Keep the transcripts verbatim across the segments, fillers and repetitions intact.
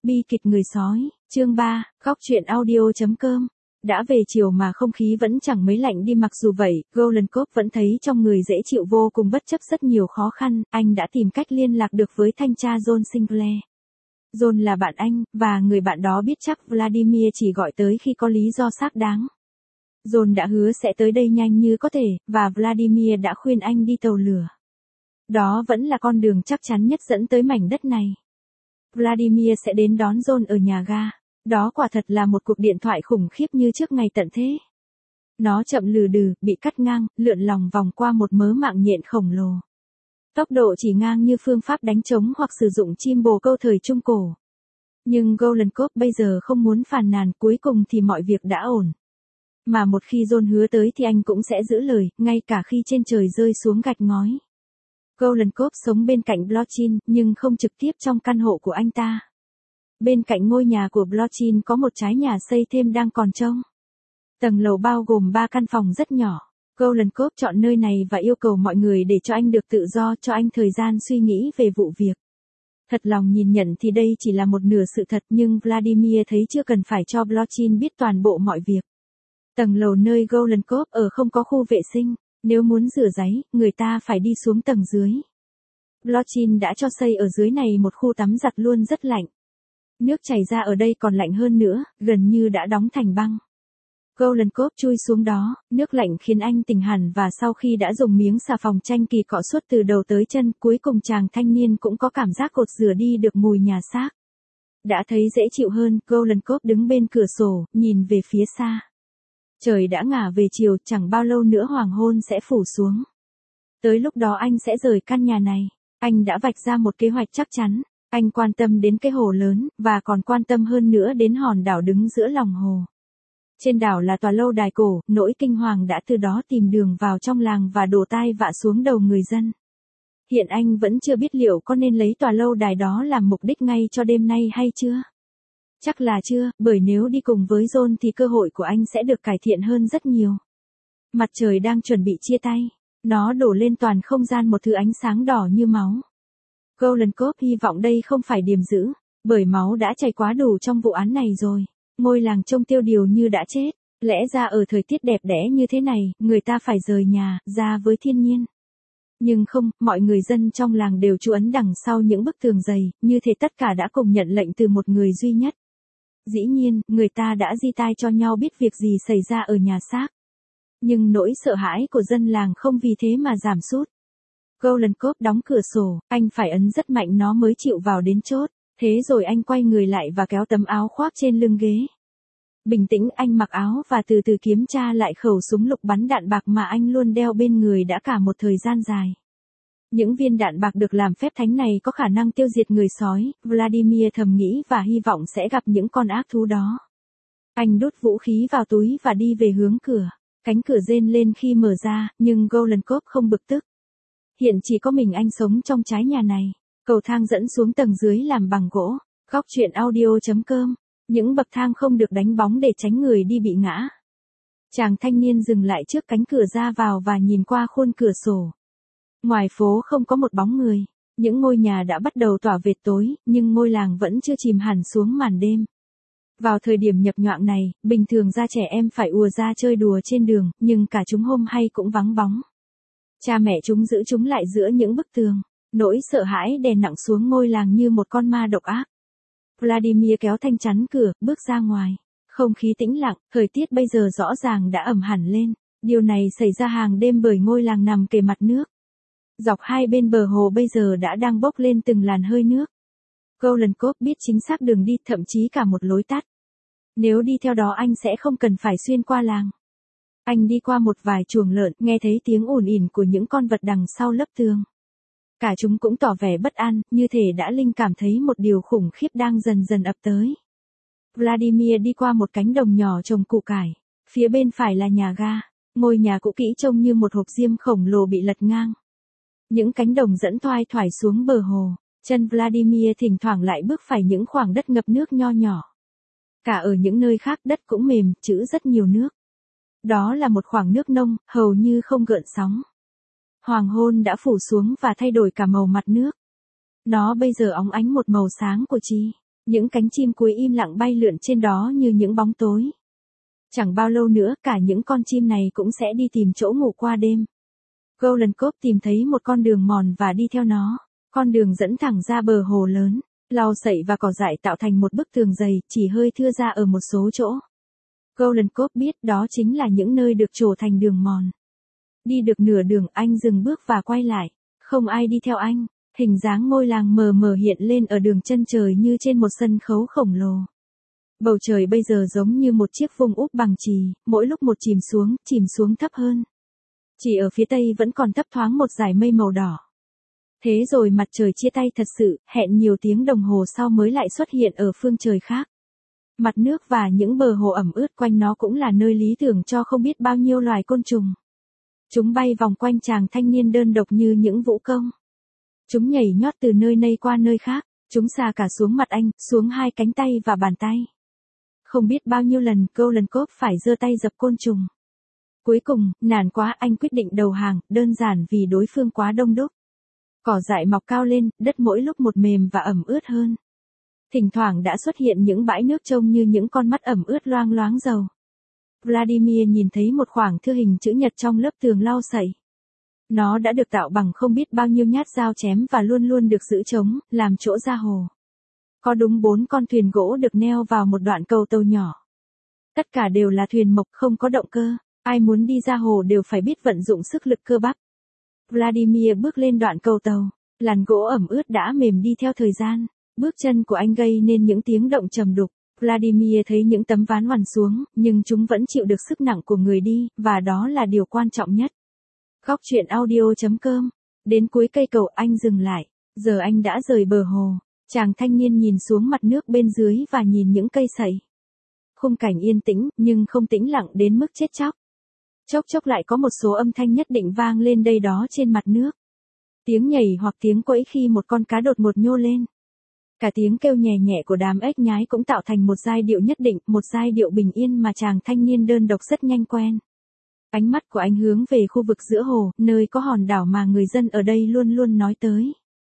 Bi kịch người sói, chương ba, góc truyện audio.com. Đã về chiều mà không khí vẫn chẳng mấy lạnh đi, mặc dù vậy, Golden Cove vẫn thấy trong người dễ chịu vô cùng bất chấp rất nhiều khó khăn. Anh đã tìm cách liên lạc được với thanh tra John Sinclair. John là bạn anh, và người bạn đó biết chắc Vladimir chỉ gọi tới khi có lý do xác đáng. John đã hứa sẽ tới đây nhanh như có thể, và Vladimir đã khuyên anh đi tàu lửa. Đó vẫn là con đường chắc chắn nhất dẫn tới mảnh đất này. Vladimir sẽ đến đón John ở nhà ga. Đó quả thật là một cuộc điện thoại khủng khiếp như trước ngày tận thế. Nó chậm lừ đừ, bị cắt ngang, lượn lòng vòng qua một mớ mạng nhện khổng lồ. Tốc độ chỉ ngang như phương pháp đánh trống hoặc sử dụng chim bồ câu thời Trung Cổ. Nhưng Golden Cove bây giờ không muốn phàn nàn, cuối cùng thì mọi việc đã ổn. Mà một khi John hứa tới thì anh cũng sẽ giữ lời, ngay cả khi trên trời rơi xuống gạch ngói. Golden Cove sống bên cạnh Blochin, nhưng không trực tiếp trong căn hộ của anh ta. Bên cạnh ngôi nhà của Blochin có một trái nhà xây thêm đang còn trông. Tầng lầu bao gồm ba căn phòng rất nhỏ. Golden Cove chọn nơi này và yêu cầu mọi người để cho anh được tự do, cho anh thời gian suy nghĩ về vụ việc. Thật lòng nhìn nhận thì đây chỉ là một nửa sự thật, nhưng Vladimir thấy chưa cần phải cho Blochin biết toàn bộ mọi việc. Tầng lầu nơi Golden Cove ở không có khu vệ sinh. Nếu muốn rửa ráy, người ta phải đi xuống tầng dưới. Blochin đã cho xây ở dưới này một khu tắm giặt luôn rất lạnh. Nước chảy ra ở đây còn lạnh hơn nữa, gần như đã đóng thành băng. Golden Cove chui xuống đó, nước lạnh khiến anh tỉnh hẳn, và sau khi đã dùng miếng xà phòng chanh kỳ cọ suốt từ đầu tới chân, cuối cùng chàng thanh niên cũng có cảm giác cột rửa đi được mùi nhà xác. Đã thấy dễ chịu hơn, Golden Cove đứng bên cửa sổ, nhìn về phía xa. Trời đã ngả về chiều, chẳng bao lâu nữa hoàng hôn sẽ phủ xuống. Tới lúc đó anh sẽ rời căn nhà này. Anh đã vạch ra một kế hoạch chắc chắn. Anh quan tâm đến cái hồ lớn, và còn quan tâm hơn nữa đến hòn đảo đứng giữa lòng hồ. Trên đảo là tòa lâu đài cổ, nỗi kinh hoàng đã từ đó tìm đường vào trong làng và đổ tai vạ xuống đầu người dân. Hiện anh vẫn chưa biết liệu có nên lấy tòa lâu đài đó làm mục đích ngay cho đêm nay hay chưa. Chắc là chưa, bởi nếu đi cùng với John thì cơ hội của anh sẽ được cải thiện hơn rất nhiều. Mặt trời đang chuẩn bị chia tay. Nó đổ lên toàn không gian một thứ ánh sáng đỏ như máu. Golden Cove hy vọng đây không phải điểm dữ, bởi máu đã chảy quá đủ trong vụ án này rồi. Ngôi làng trông tiêu điều như đã chết. Lẽ ra ở thời tiết đẹp đẽ như thế này, người ta phải rời nhà, ra với thiên nhiên. Nhưng không, mọi người dân trong làng đều trú ẩn đằng sau những bức tường dày, như thể tất cả đã cùng nhận lệnh từ một người duy nhất. Dĩ nhiên, người ta đã di tai cho nhau biết việc gì xảy ra ở nhà xác. Nhưng nỗi sợ hãi của dân làng không vì thế mà giảm sút. Golden Cove đóng cửa sổ, anh phải ấn rất mạnh nó mới chịu vào đến chốt. Thế rồi anh quay người lại và kéo tấm áo khoác trên lưng ghế. Bình tĩnh anh mặc áo và từ từ kiểm tra lại khẩu súng lục bắn đạn bạc mà anh luôn đeo bên người đã cả một thời gian dài. Những viên đạn bạc được làm phép thánh này có khả năng tiêu diệt người sói, Vladimir thầm nghĩ, và hy vọng sẽ gặp những con ác thú đó. Anh đút vũ khí vào túi và đi về hướng cửa. Cánh cửa rên lên khi mở ra, nhưng Golden Cove không bực tức. Hiện chỉ có mình anh sống trong trái nhà này. Cầu thang dẫn xuống tầng dưới làm bằng gỗ. Góc truyện audio.com. Những bậc thang không được đánh bóng để tránh người đi bị ngã. Chàng thanh niên dừng lại trước cánh cửa ra vào và nhìn qua khuôn cửa sổ. Ngoài phố không có một bóng người. Những ngôi nhà đã bắt đầu tỏa vệt tối, nhưng ngôi làng vẫn chưa chìm hẳn xuống màn đêm. Vào thời điểm nhập nhoạng này, bình thường ra trẻ em phải ùa ra chơi đùa trên đường, nhưng cả chúng hôm hay cũng vắng bóng. Cha mẹ chúng giữ chúng lại giữa những bức tường. Nỗi sợ hãi đè nặng xuống ngôi làng như một con ma độc ác. Vladimir kéo thanh chắn cửa, bước ra ngoài. Không khí tĩnh lặng, thời tiết bây giờ rõ ràng đã ẩm hẳn lên. Điều này xảy ra hàng đêm bởi ngôi làng nằm kề mặt nước. Dọc hai bên bờ hồ bây giờ đã đang bốc lên từng làn hơi nước. Golden Cove biết chính xác đường đi, thậm chí cả một lối tắt. Nếu đi theo đó anh sẽ không cần phải xuyên qua làng. Anh đi qua một vài chuồng lợn, nghe thấy tiếng ồn ỉn của những con vật đằng sau lớp tường. Cả chúng cũng tỏ vẻ bất an, như thể đã linh cảm thấy một điều khủng khiếp đang dần dần ập tới. Vladimir đi qua một cánh đồng nhỏ trồng củ cải. Phía bên phải là nhà ga. Ngôi nhà cũ kỹ trông như một hộp diêm khổng lồ bị lật ngang. Những cánh đồng dẫn thoai thoải xuống bờ hồ. Chân Vladimir thỉnh thoảng lại bước phải những khoảng đất ngập nước nho nhỏ. Cả ở những nơi khác đất cũng mềm, trữ rất nhiều nước. Đó là một khoảng nước nông, hầu như không gợn sóng. Hoàng hôn đã phủ xuống và thay đổi cả màu mặt nước. Nó bây giờ óng ánh một màu sáng của chi. Những cánh chim cuối im lặng bay lượn trên đó như những bóng tối. Chẳng bao lâu nữa cả những con chim này cũng sẽ đi tìm chỗ ngủ qua đêm. Golden Cove tìm thấy một con đường mòn và đi theo nó. Con đường dẫn thẳng ra bờ hồ lớn. Lau sậy và cỏ dại tạo thành một bức tường dày, chỉ hơi thưa ra ở một số chỗ. Golden Cove biết đó chính là những nơi được trổ thành đường mòn. Đi được nửa đường anh dừng bước và quay lại. Không ai đi theo anh. Hình dáng ngôi làng mờ mờ hiện lên ở đường chân trời như trên một sân khấu khổng lồ. Bầu trời bây giờ giống như một chiếc vung úp bằng chì, mỗi lúc một chìm xuống, chìm xuống thấp hơn. Chỉ ở phía tây vẫn còn thấp thoáng một dải mây màu đỏ. Thế rồi mặt trời chia tay thật sự, hẹn nhiều tiếng đồng hồ sau mới lại xuất hiện ở phương trời khác. Mặt nước và những bờ hồ ẩm ướt quanh nó cũng là nơi lý tưởng cho không biết bao nhiêu loài côn trùng. Chúng bay vòng quanh chàng thanh niên đơn độc như những vũ công. Chúng nhảy nhót từ nơi này qua nơi khác, chúng xà cả xuống mặt anh, xuống hai cánh tay và bàn tay. Không biết bao nhiêu lần Golden Cove phải giơ tay dập côn trùng. Cuối cùng, nản quá anh quyết định đầu hàng, đơn giản vì đối phương quá đông đúc. Cỏ dại mọc cao lên, đất mỗi lúc một mềm và ẩm ướt hơn. Thỉnh thoảng đã xuất hiện những bãi nước trông như những con mắt ẩm ướt loang loáng dầu. Vladimir nhìn thấy một khoảng thưa hình chữ nhật trong lớp tường lau sậy. Nó đã được tạo bằng không biết bao nhiêu nhát dao chém và luôn luôn được giữ trống, làm chỗ ra hồ. Có đúng bốn con thuyền gỗ được neo vào một đoạn cầu tàu nhỏ. Tất cả đều là thuyền mộc không có động cơ, ai muốn đi ra hồ đều phải biết vận dụng sức lực cơ bắp. Vladimir bước lên đoạn cầu tàu, làn gỗ ẩm ướt đã mềm đi theo thời gian, bước chân của anh gây nên những tiếng động trầm đục. Vladimir thấy những tấm ván oằn xuống, nhưng chúng vẫn chịu được sức nặng của người đi, và đó là điều quan trọng nhất. Góc truyện audio chấm com. Đến cuối cây cầu anh dừng lại, giờ anh đã rời bờ hồ. Chàng thanh niên nhìn xuống mặt nước bên dưới và nhìn những cây sậy. Khung cảnh yên tĩnh, nhưng không tĩnh lặng đến mức chết chóc. Chốc chốc lại có một số âm thanh nhất định vang lên đây đó trên mặt nước. Tiếng nhảy hoặc tiếng quẫy khi một con cá đột ngột nhô lên. Cả tiếng kêu nhẹ nhẹ của đám ếch nhái cũng tạo thành một giai điệu nhất định, một giai điệu bình yên mà chàng thanh niên đơn độc rất nhanh quen. Ánh mắt của anh hướng về khu vực giữa hồ, nơi có hòn đảo mà người dân ở đây luôn luôn nói tới.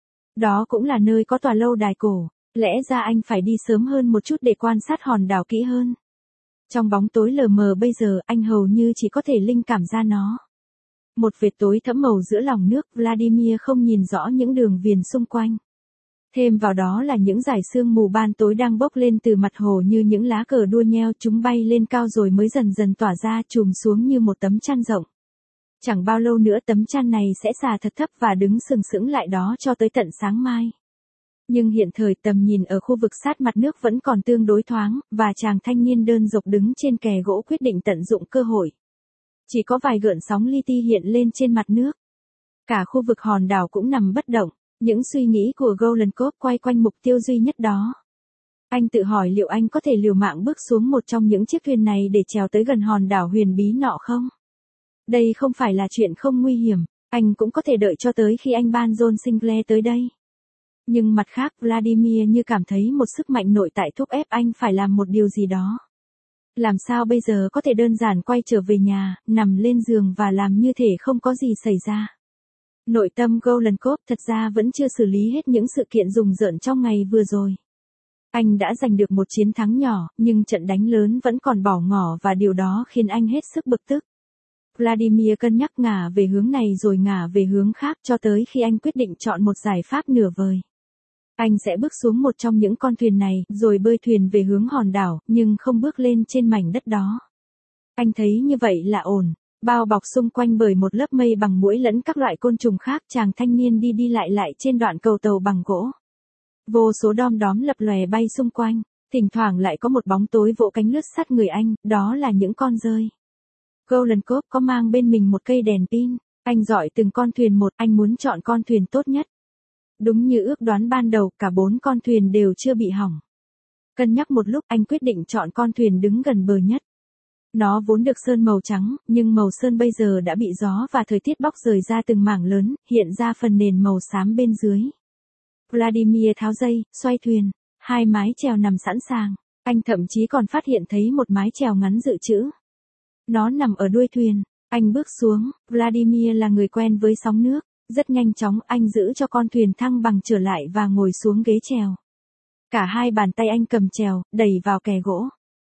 Đó cũng là nơi có tòa lâu đài cổ, lẽ ra anh phải đi sớm hơn một chút để quan sát hòn đảo kỹ hơn. Trong bóng tối lờ mờ bây giờ anh hầu như chỉ có thể linh cảm ra nó. Một vệt tối thẫm màu giữa lòng nước, Vladimir không nhìn rõ những đường viền xung quanh. Thêm vào đó là những dải sương mù ban tối đang bốc lên từ mặt hồ như những lá cờ đua nheo, chúng bay lên cao rồi mới dần dần tỏa ra chùm xuống như một tấm chăn rộng. Chẳng bao lâu nữa tấm chăn này sẽ xà thật thấp và đứng sừng sững lại đó cho tới tận sáng mai. Nhưng hiện thời tầm nhìn ở khu vực sát mặt nước vẫn còn tương đối thoáng, và chàng thanh niên đơn độc đứng trên kè gỗ quyết định tận dụng cơ hội. Chỉ có vài gợn sóng li ti hiện lên trên mặt nước. Cả khu vực hòn đảo cũng nằm bất động, những suy nghĩ của Golden Cove quay quanh mục tiêu duy nhất đó. Anh tự hỏi liệu anh có thể liều mạng bước xuống một trong những chiếc thuyền này để trèo tới gần hòn đảo huyền bí nọ không? Đây không phải là chuyện không nguy hiểm, anh cũng có thể đợi cho tới khi anh ban John Sinclair tới đây. Nhưng mặt khác Vladimir như cảm thấy một sức mạnh nội tại thúc ép anh phải làm một điều gì đó. Làm sao bây giờ có thể đơn giản quay trở về nhà, nằm lên giường và làm như thể không có gì xảy ra. Nội tâm Golden Cove thật ra vẫn chưa xử lý hết những sự kiện rùng rợn trong ngày vừa rồi. Anh đã giành được một chiến thắng nhỏ, nhưng trận đánh lớn vẫn còn bỏ ngỏ và điều đó khiến anh hết sức bực tức. Vladimir cân nhắc ngả về hướng này rồi ngả về hướng khác cho tới khi anh quyết định chọn một giải pháp nửa vời. Anh sẽ bước xuống một trong những con thuyền này, rồi bơi thuyền về hướng hòn đảo, nhưng không bước lên trên mảnh đất đó. Anh thấy như vậy là ổn. Bao bọc xung quanh bởi một lớp mây bằng muỗi lẫn các loại côn trùng khác, chàng thanh niên đi đi lại lại trên đoạn cầu tàu bằng gỗ. Vô số đom đóm lập lòe bay xung quanh, thỉnh thoảng lại có một bóng tối vỗ cánh lướt sát người anh, đó là những con dơi. Golden Cove có mang bên mình một cây đèn pin, anh dọi từng con thuyền một, anh muốn chọn con thuyền tốt nhất. Đúng như ước đoán ban đầu, cả bốn con thuyền đều chưa bị hỏng. Cân nhắc một lúc, anh quyết định chọn con thuyền đứng gần bờ nhất. Nó vốn được sơn màu trắng, nhưng màu sơn bây giờ đã bị gió và thời tiết bóc rời ra từng mảng lớn, hiện ra phần nền màu xám bên dưới. Vladimir tháo dây, xoay thuyền, hai mái chèo nằm sẵn sàng, anh thậm chí còn phát hiện thấy một mái chèo ngắn dự trữ. Nó nằm ở đuôi thuyền, anh bước xuống, Vladimir là người quen với sóng nước, rất nhanh chóng anh giữ cho con thuyền thăng bằng trở lại và ngồi xuống ghế chèo. Cả hai bàn tay anh cầm chèo, đẩy vào kè gỗ.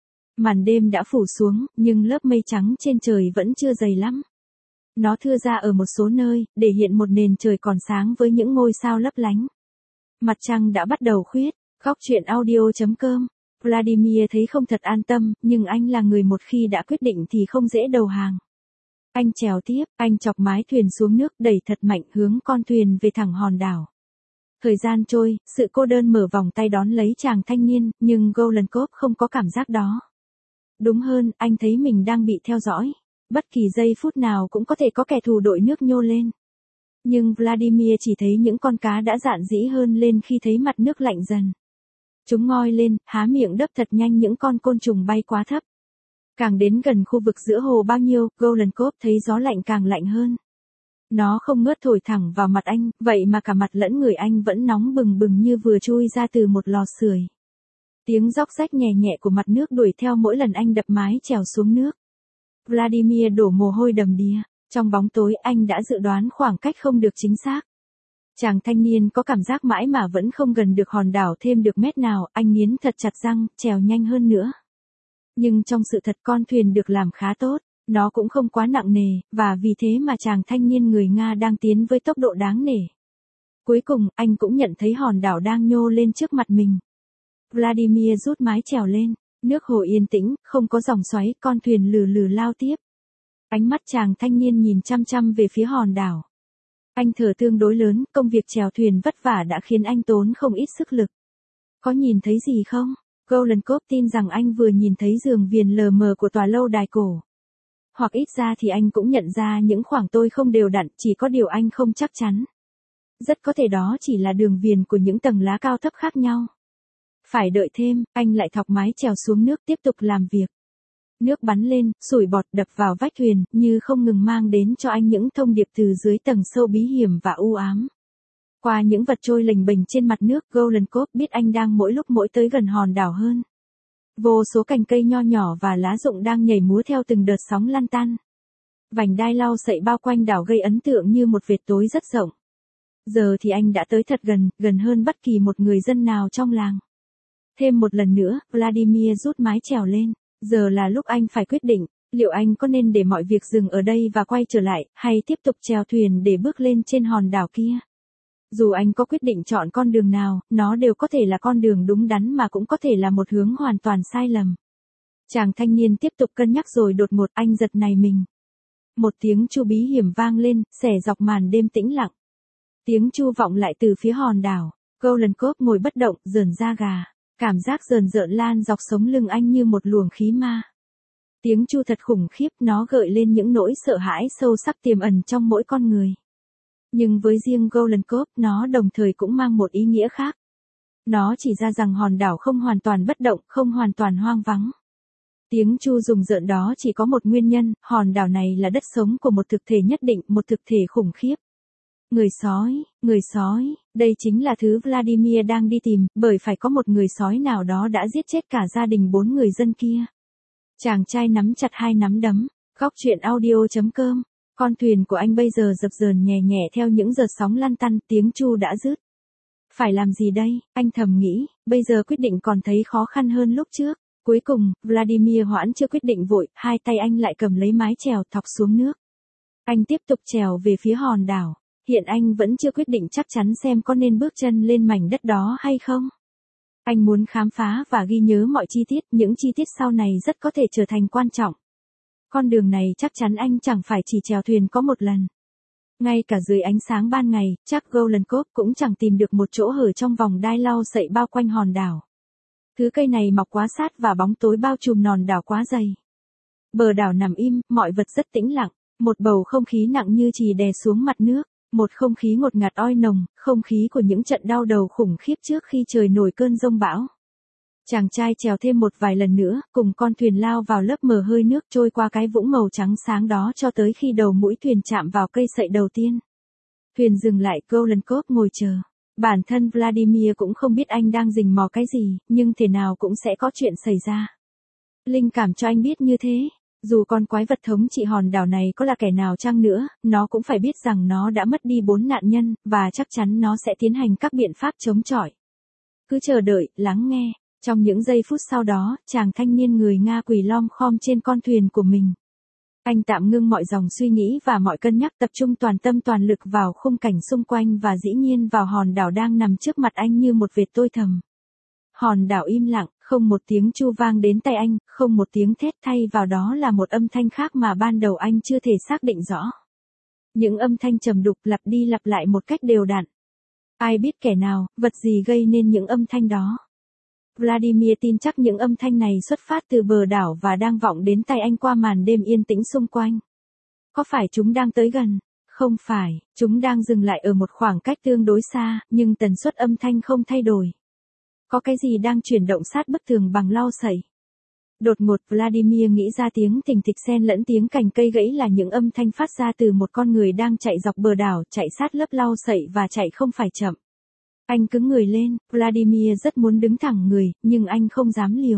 Màn đêm đã phủ xuống, nhưng lớp mây trắng trên trời vẫn chưa dày lắm. Nó thưa ra ở một số nơi, để hiện một nền trời còn sáng với những ngôi sao lấp lánh. Mặt trăng đã bắt đầu khuyết. Góc chuyện audio chấm com. Vladimir thấy không thật an tâm, nhưng anh là người một khi đã quyết định thì không dễ đầu hàng. Anh trèo tiếp, anh chọc mái thuyền xuống nước đẩy thật mạnh hướng con thuyền về thẳng hòn đảo. Thời gian trôi, sự cô đơn mở vòng tay đón lấy chàng thanh niên, nhưng Golden Cove không có cảm giác đó. Đúng hơn, anh thấy mình đang bị theo dõi. Bất kỳ giây phút nào cũng có thể có kẻ thù đội nước nhô lên. Nhưng Vladimir chỉ thấy những con cá đã dạn dĩ hơn lên khi thấy mặt nước lạnh dần. Chúng ngoi lên, há miệng đớp thật nhanh những con côn trùng bay quá thấp. Càng đến gần khu vực giữa hồ bao nhiêu, Golden Cove thấy gió lạnh càng lạnh hơn. Nó không ngớt thổi thẳng vào mặt anh, vậy mà cả mặt lẫn người anh vẫn nóng bừng bừng như vừa chui ra từ một lò sưởi. Tiếng róc rách nhẹ nhẹ của mặt nước đuổi theo mỗi lần anh đập mái chèo xuống nước. Vladimir đổ mồ hôi đầm đìa. Trong bóng tối anh đã dự đoán khoảng cách không được chính xác. Chàng thanh niên có cảm giác mãi mà vẫn không gần được hòn đảo thêm được mét nào, anh nghiến thật chặt răng, trèo nhanh hơn nữa. Nhưng trong sự thật con thuyền được làm khá tốt, nó cũng không quá nặng nề, và vì thế mà chàng thanh niên người Nga đang tiến với tốc độ đáng nể. Cuối cùng, anh cũng nhận thấy hòn đảo đang nhô lên trước mặt mình. Vladimir rút mái chèo lên, nước hồ yên tĩnh, không có dòng xoáy, con thuyền lừ lừ lao tiếp. Ánh mắt chàng thanh niên nhìn chăm chăm về phía hòn đảo. Anh thở tương đối lớn, công việc chèo thuyền vất vả đã khiến anh tốn không ít sức lực. Có nhìn thấy gì không? Golden Cove tin rằng anh vừa nhìn thấy giường viền lờ mờ của tòa lâu đài cổ. Hoặc ít ra thì anh cũng nhận ra những khoảng tôi không đều đặn, chỉ có điều anh không chắc chắn. Rất có thể đó chỉ là đường viền của những tầng lá cao thấp khác nhau. Phải đợi thêm, anh lại thọc mái chèo xuống nước tiếp tục làm việc. Nước bắn lên, sủi bọt đập vào vách thuyền, như không ngừng mang đến cho anh những thông điệp từ dưới tầng sâu bí hiểm và u ám. Qua những vật trôi lềnh bềnh trên mặt nước, Golden Cove biết anh đang mỗi lúc mỗi tới gần hòn đảo hơn. Vô số cành cây nho nhỏ và lá rụng đang nhảy múa theo từng đợt sóng lăn tăn. Vành đai lau sậy bao quanh đảo gây ấn tượng như một vệt tối rất rộng. Giờ thì anh đã tới thật gần, gần hơn bất kỳ một người dân nào trong làng. Thêm một lần nữa, Vladimir rút mái chèo lên. Giờ là lúc anh phải quyết định, liệu anh có nên để mọi việc dừng ở đây và quay trở lại, hay tiếp tục chèo thuyền để bước lên trên hòn đảo kia. Dù anh có quyết định chọn con đường nào, nó đều có thể là con đường đúng đắn mà cũng có thể là một hướng hoàn toàn sai lầm. Chàng thanh niên tiếp tục cân nhắc rồi đột ngột anh giật nảy mình. Một tiếng chu bí hiểm vang lên, xẻ dọc màn đêm tĩnh lặng. Tiếng chu vọng lại từ phía hòn đảo. Golden Cove ngồi bất động, rờn da gà. Cảm giác rờn rợn lan dọc sống lưng anh như một luồng khí ma. Tiếng chu thật khủng khiếp, nó gợi lên những nỗi sợ hãi sâu sắc tiềm ẩn trong mỗi con người. Nhưng với riêng Golden Cove, nó đồng thời cũng mang một ý nghĩa khác. Nó chỉ ra rằng hòn đảo không hoàn toàn bất động, không hoàn toàn hoang vắng. Tiếng chu rùng rợn đó chỉ có một nguyên nhân, hòn đảo này là đất sống của một thực thể nhất định, một thực thể khủng khiếp. Người sói, người sói, đây chính là thứ Vladimir đang đi tìm, bởi phải có một người sói nào đó đã giết chết cả gia đình bốn người dân kia. Chàng trai nắm chặt hai nắm đấm, góc chuyện audio chấm com. Con thuyền của anh bây giờ dập dờn nhẹ nhẹ theo những đợt sóng lăn tăn, tiếng chu đã dứt. Phải làm gì đây, anh thầm nghĩ, bây giờ quyết định còn thấy khó khăn hơn lúc trước. Cuối cùng, Vladimir hoãn chưa quyết định vội, hai tay anh lại cầm lấy mái chèo thọc xuống nước. Anh tiếp tục chèo về phía hòn đảo. Hiện anh vẫn chưa quyết định chắc chắn xem có nên bước chân lên mảnh đất đó hay không. Anh muốn khám phá và ghi nhớ mọi chi tiết, những chi tiết sau này rất có thể trở thành quan trọng. Con đường này chắc chắn anh chẳng phải chỉ chèo thuyền có một lần. Ngay cả dưới ánh sáng ban ngày, chắc Golden Cove cũng chẳng tìm được một chỗ hở trong vòng đai lau sậy bao quanh hòn đảo. Thứ cây này mọc quá sát và bóng tối bao trùm hòn đảo quá dày. Bờ đảo nằm im, mọi vật rất tĩnh lặng, một bầu không khí nặng như chì đè xuống mặt nước. Một không khí ngột ngạt oi nồng, không khí của những trận đau đầu khủng khiếp trước khi trời nổi cơn giông bão. Chàng trai trèo thêm một vài lần nữa, cùng con thuyền lao vào lớp mờ hơi nước trôi qua cái vũng màu trắng sáng đó cho tới khi đầu mũi thuyền chạm vào cây sậy đầu tiên. Thuyền dừng lại, Golden Cove ngồi chờ. Bản thân Vladimir cũng không biết anh đang rình mò cái gì, nhưng thế nào cũng sẽ có chuyện xảy ra. Linh cảm cho anh biết như thế. Dù con quái vật thống trị hòn đảo này có là kẻ nào chăng nữa, nó cũng phải biết rằng nó đã mất đi bốn nạn nhân, và chắc chắn nó sẽ tiến hành các biện pháp chống chọi. Cứ chờ đợi, lắng nghe. Trong những giây phút sau đó, chàng thanh niên người Nga quỳ lom khom trên con thuyền của mình. Anh tạm ngưng mọi dòng suy nghĩ và mọi cân nhắc, tập trung toàn tâm toàn lực vào khung cảnh xung quanh và dĩ nhiên vào hòn đảo đang nằm trước mặt anh như một vệt tôi thầm. Hòn đảo im lặng, không một tiếng chu vang đến tai anh, không một tiếng thét, thay vào đó là một âm thanh khác mà ban đầu anh chưa thể xác định rõ. Những âm thanh trầm đục lặp đi lặp lại một cách đều đặn. Ai biết kẻ nào, vật gì gây nên những âm thanh đó? Vladimir tin chắc những âm thanh này xuất phát từ bờ đảo và đang vọng đến tai anh qua màn đêm yên tĩnh xung quanh. Có phải chúng đang tới gần? Không phải, chúng đang dừng lại ở một khoảng cách tương đối xa, nhưng tần suất âm thanh không thay đổi. Có cái gì đang chuyển động sát bức tường bằng lau sậy. Đột ngột Vladimir nghĩ ra tiếng thình thịch xen lẫn tiếng cành cây gãy là những âm thanh phát ra từ một con người đang chạy dọc bờ đảo, chạy sát lớp lau sậy và chạy không phải chậm. Anh cứng người lên, Vladimir rất muốn đứng thẳng người, nhưng anh không dám liều.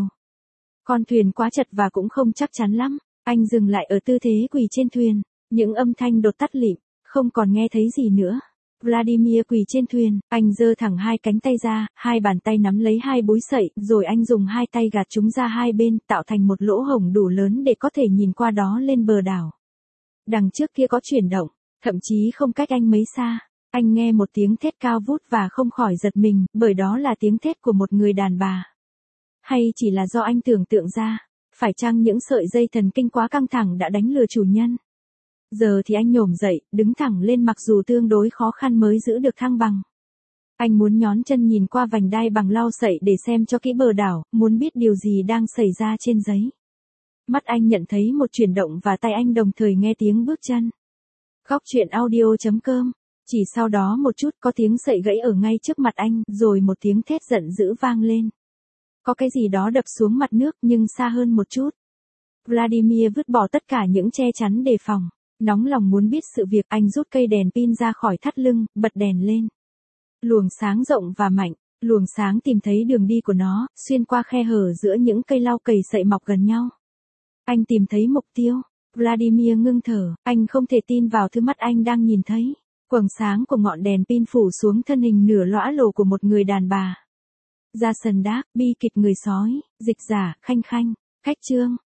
Con thuyền quá chật và cũng không chắc chắn lắm, anh dừng lại ở tư thế quỳ trên thuyền, những âm thanh đột tắt lịm, không còn nghe thấy gì nữa. Vladimir quỳ trên thuyền, anh giơ thẳng hai cánh tay ra, hai bàn tay nắm lấy hai búi sậy, rồi anh dùng hai tay gạt chúng ra hai bên, tạo thành một lỗ hổng đủ lớn để có thể nhìn qua đó lên bờ đảo. Đằng trước kia có chuyển động, thậm chí không cách anh mấy xa. Anh nghe một tiếng thét cao vút và không khỏi giật mình, bởi đó là tiếng thét của một người đàn bà. Hay chỉ là do anh tưởng tượng ra, phải chăng những sợi dây thần kinh quá căng thẳng đã đánh lừa chủ nhân? Giờ thì anh nhổm dậy, đứng thẳng lên mặc dù tương đối khó khăn mới giữ được thăng bằng. Anh muốn nhón chân nhìn qua vành đai bằng lau sậy để xem cho kỹ bờ đảo, muốn biết điều gì đang xảy ra trên giấy. Mắt anh nhận thấy một chuyển động và tay anh đồng thời nghe tiếng bước chân. Góc truyện audio chấm com. Chỉ sau đó một chút có tiếng sậy gãy ở ngay trước mặt anh, rồi một tiếng thét giận dữ vang lên. Có cái gì đó đập xuống mặt nước nhưng xa hơn một chút. Vladimir vứt bỏ tất cả những che chắn đề phòng. Nóng lòng muốn biết sự việc, anh rút cây đèn pin ra khỏi thắt lưng, bật đèn lên. Luồng sáng rộng và mạnh, luồng sáng tìm thấy đường đi của nó, xuyên qua khe hở giữa những cây lau cầy sậy mọc gần nhau. Anh tìm thấy mục tiêu. Vladimir ngưng thở, anh không thể tin vào thứ mắt anh đang nhìn thấy. Quầng sáng của ngọn đèn pin phủ xuống thân hình nửa lõa lồ của một người đàn bà. Gia Sần Đác, bi kịch người sói, dịch giả, Khanh Khanh, Khách Trương.